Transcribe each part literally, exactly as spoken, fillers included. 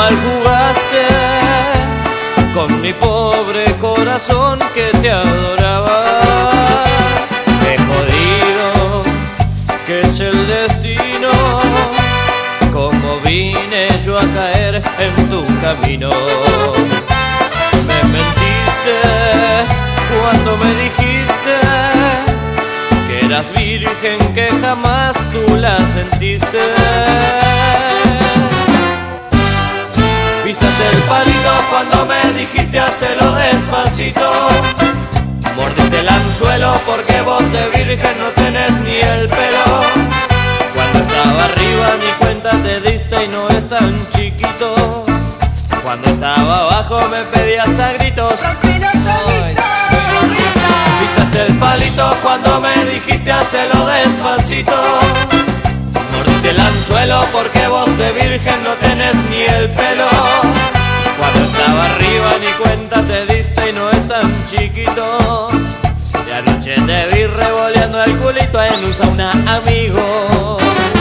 mal jugaste con mi pobre corazón que te adoraba. Qué jodido que es el destino, como vine yo a caer en tu camino. Me mentiste cuando me dijiste que eras virgen, que jamás tú la sentiste. Pisaste el palito cuando me dijiste hacerlo despacito. Mordiste el anzuelo porque vos de virgen no tenés ni el pelo. Cuando estaba arriba ni cuenta te diste y no es tan chiquito. Cuando estaba abajo me pedías a gritos. Ay, pisaste el palito cuando me dijiste hacerlo despacito. Mordiste el anzuelo porque vos de virgen no tenés ni el pelo. Cuando estaba arriba ni cuenta te diste y no es tan chiquito. De anoche te vi revoleando el culito en un sauna, amigo.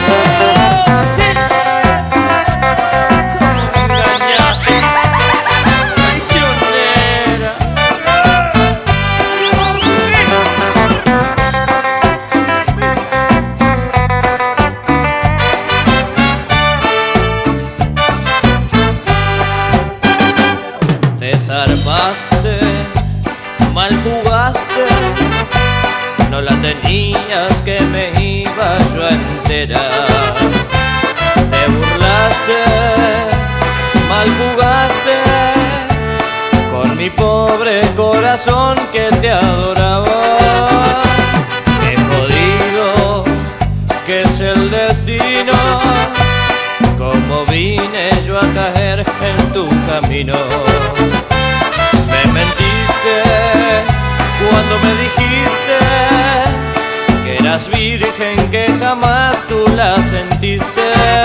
Te zarpaste, mal jugaste, no la tenías que me iba yo a enterar. Te burlaste, mal jugaste con mi pobre corazón que te adoraba. Qué jodido que es el destino, como vine yo a caer en tu camino. Me mentiste cuando me dijiste que eras virgen, que jamás tú la sentiste.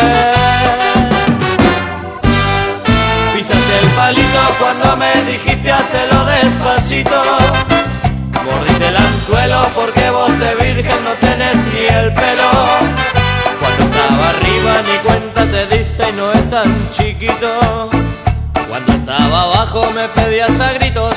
Pisaste el palito cuando me dijiste hacerlo despacito. Mordiste el anzuelo porque vos de virgen no tenés ni el pelo. Cuando estaba arriba ni cuenta te diste y no es tan chiquito. Cuando estaba abajo me pedías a gritos.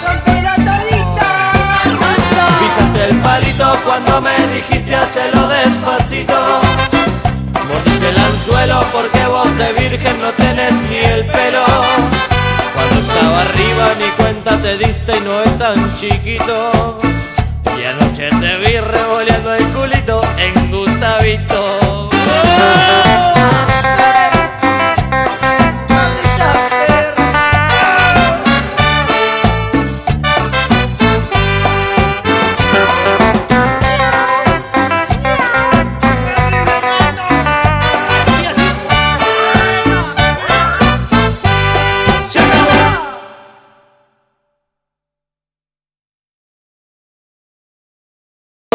Pisaste el palito cuando me dijiste hacerlo despacito. Mordiste el anzuelo porque vos de virgen no tenés ni el pelo. Cuando estaba arriba ni cuenta te diste y no es tan chiquito. Y anoche te vi revoleando el culito